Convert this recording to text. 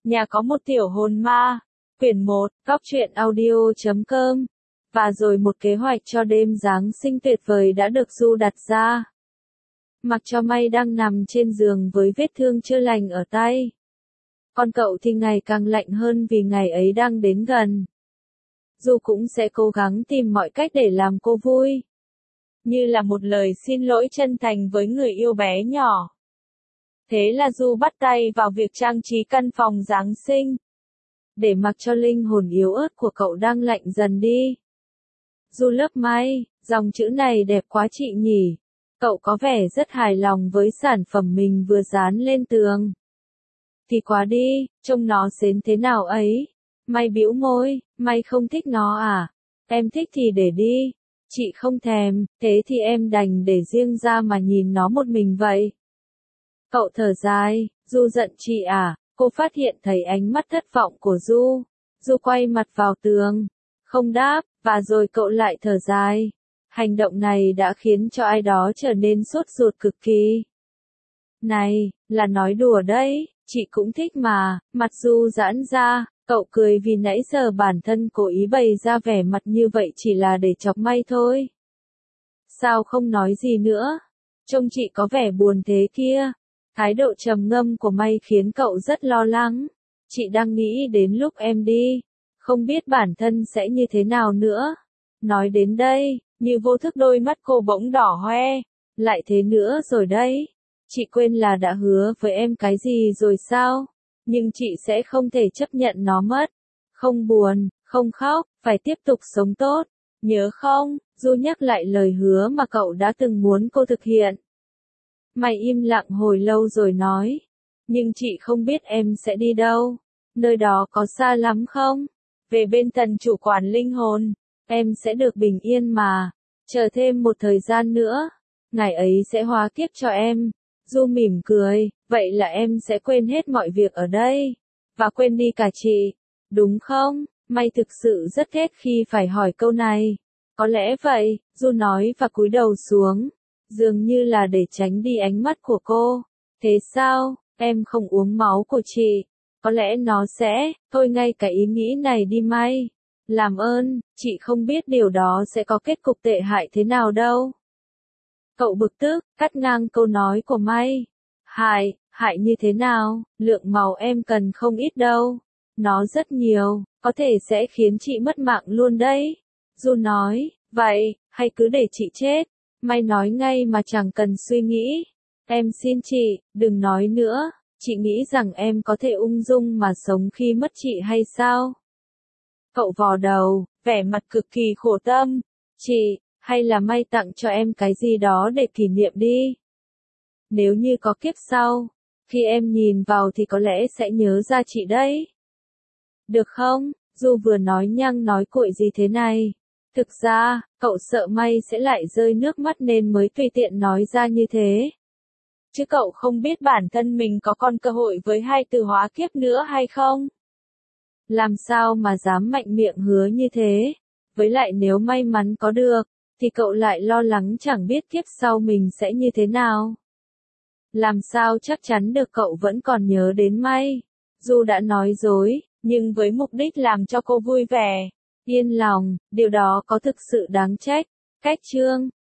Nhà có một tiểu hồn ma. Quyển 1, Góc truyện audio.com. Và rồi một kế hoạch cho đêm Giáng sinh tuyệt vời đã được Du đặt ra. Mặc cho May đang nằm trên giường với vết thương chưa lành ở tay. Còn cậu thì ngày càng lạnh hơn vì ngày ấy đang đến gần. Du cũng sẽ cố gắng tìm mọi cách để làm cô vui. Như là một lời xin lỗi chân thành với người yêu bé nhỏ. Thế là Du bắt tay vào việc trang trí căn phòng Giáng sinh. Để mặc cho linh hồn yếu ớt của cậu đang lạnh dần đi. Du lớp May, dòng chữ này đẹp quá chị nhỉ. Cậu có vẻ rất hài lòng với sản phẩm mình vừa dán lên tường. Thì quá đi, trông nó xến thế nào ấy. May bĩu môi, May không thích nó à? Em thích thì để đi. Chị không thèm, thế thì em đành để riêng ra mà nhìn nó một mình vậy. Cậu thở dài, Du giận chị à? Cô phát hiện thấy ánh mắt thất vọng của Du. Du quay mặt vào tường, không đáp, và rồi cậu lại thở dài. Hành động này đã khiến cho ai đó trở nên sốt ruột cực kỳ. Này, là nói đùa đấy, chị cũng thích mà. Mặt Du giãn ra, cậu cười vì nãy giờ bản thân cố ý bày ra vẻ mặt như vậy chỉ là để chọc May thôi. Sao không nói gì nữa? Trông chị có vẻ buồn thế kia. Thái độ trầm ngâm của May khiến cậu rất lo lắng. Chị đang nghĩ đến lúc em đi, không biết bản thân sẽ như thế nào nữa. Nói đến đây, như vô thức đôi mắt cô bỗng đỏ hoe. Lại thế nữa rồi đấy. Chị quên là đã hứa với em cái gì rồi sao? Nhưng chị sẽ không thể chấp nhận nó mất. Không buồn, không khóc, phải tiếp tục sống tốt. Nhớ không? Du nhắc lại lời hứa mà cậu đã từng muốn cô thực hiện. May im lặng hồi lâu rồi nói. Nhưng chị không biết em sẽ đi đâu. Nơi đó có xa lắm không? Về bên thần chủ quản linh hồn. Em sẽ được bình yên mà. Chờ thêm một thời gian nữa. Ngày ấy sẽ hóa kiếp cho em. Du mỉm cười. Vậy là em sẽ quên hết mọi việc ở đây. Và quên đi cả chị. Đúng không? May thực sự rất ghét khi phải hỏi câu này. Có lẽ vậy, Du nói và cúi đầu xuống. Dường như là để tránh đi ánh mắt của cô. Thế sao, em không uống máu của chị? Có lẽ nó sẽ, thôi ngay cả ý nghĩ này đi May. Làm ơn, chị không biết điều đó sẽ có kết cục tệ hại thế nào đâu. Cậu bực tức, cắt ngang câu nói của May. Hại như thế nào, lượng máu em cần không ít đâu. Nó rất nhiều, có thể sẽ khiến chị mất mạng luôn đấy. Du nói, vậy, hay cứ để chị chết. May nói ngay mà chẳng cần suy nghĩ. Em xin chị, đừng nói nữa. Chị nghĩ rằng em có thể ung dung mà sống khi mất chị hay sao? Cậu vò đầu, vẻ mặt cực kỳ khổ tâm. Chị, hay là May tặng cho em cái gì đó để kỷ niệm đi. Nếu như có kiếp sau, khi em nhìn vào thì có lẽ sẽ nhớ ra chị đấy. Được không? Du vừa nói nhăng nói cuội gì thế này. Thực ra, cậu sợ May sẽ lại rơi nước mắt nên mới tùy tiện nói ra như thế. Chứ cậu không biết bản thân mình có còn cơ hội với hai từ hóa kiếp nữa hay không? Làm sao mà dám mạnh miệng hứa như thế? Với lại nếu may mắn có được, thì cậu lại lo lắng chẳng biết kiếp sau mình sẽ như thế nào. Làm sao chắc chắn được cậu vẫn còn nhớ đến May? Du đã nói dối, nhưng với mục đích làm cho cô vui vẻ. Yên lòng, điều đó có thực sự đáng trách. Cách chương